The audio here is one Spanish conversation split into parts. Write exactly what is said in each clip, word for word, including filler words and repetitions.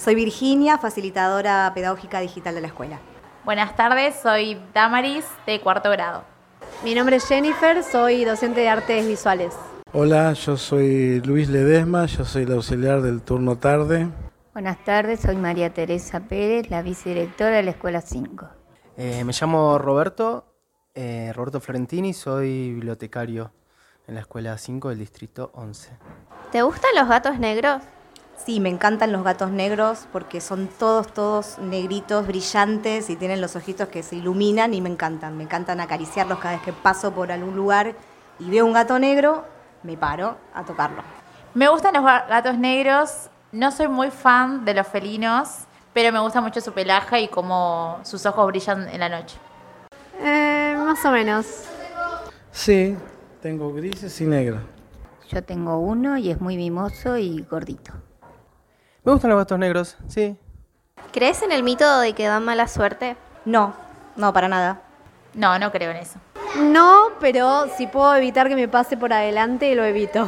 Soy Virginia, facilitadora pedagógica digital de la escuela. Buenas tardes, soy Damaris, de cuarto grado. Mi nombre es Jennifer, soy docente de artes visuales. Hola, yo soy Luis Ledesma, yo soy el auxiliar del turno tarde. Buenas tardes, soy María Teresa Pérez, la vicedirectora de la Escuela cinco. Eh, me llamo Roberto, eh, Roberto Florentini, soy bibliotecario en la Escuela cinco del Distrito once. ¿Te gustan los gatos negros? Sí, me encantan los gatos negros porque son todos, todos negritos, brillantes y tienen los ojitos que se iluminan y me encantan. Me encantan acariciarlos cada vez que paso por algún lugar y veo un gato negro, me paro a tocarlo. Me gustan los gatos negros, no soy muy fan de los felinos, pero me gusta mucho su pelaje y cómo sus ojos brillan en la noche. Eh, más o menos. Sí, tengo grises y negros. Yo tengo uno y es muy mimoso y gordito. Me gustan los gatos negros, sí. ¿Crees en el mito de que dan mala suerte? No, no, para nada. No, no creo en eso. No, pero si puedo evitar que me pase por adelante, lo evito.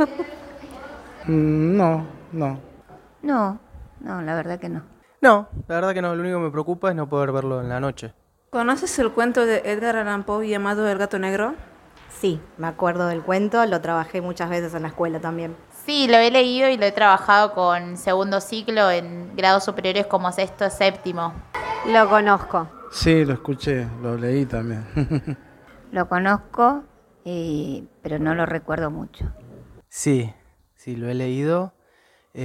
Mm, No, no. No, no, la verdad que no. No, la verdad que no, lo único que me preocupa es no poder verlo en la noche. ¿Conoces el cuento de Edgar Allan Poe llamado El gato negro? Sí, me acuerdo del cuento, lo trabajé muchas veces en la escuela también. Sí, lo he leído y lo he trabajado con segundo ciclo en grados superiores como sexto, séptimo. Lo conozco. Sí, lo escuché, lo leí también. Lo conozco, eh, pero no lo recuerdo mucho. Sí, sí, lo he leído.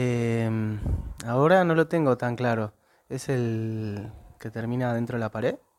Eh, ahora no lo tengo tan claro. ¿Es el que termina dentro de la pared?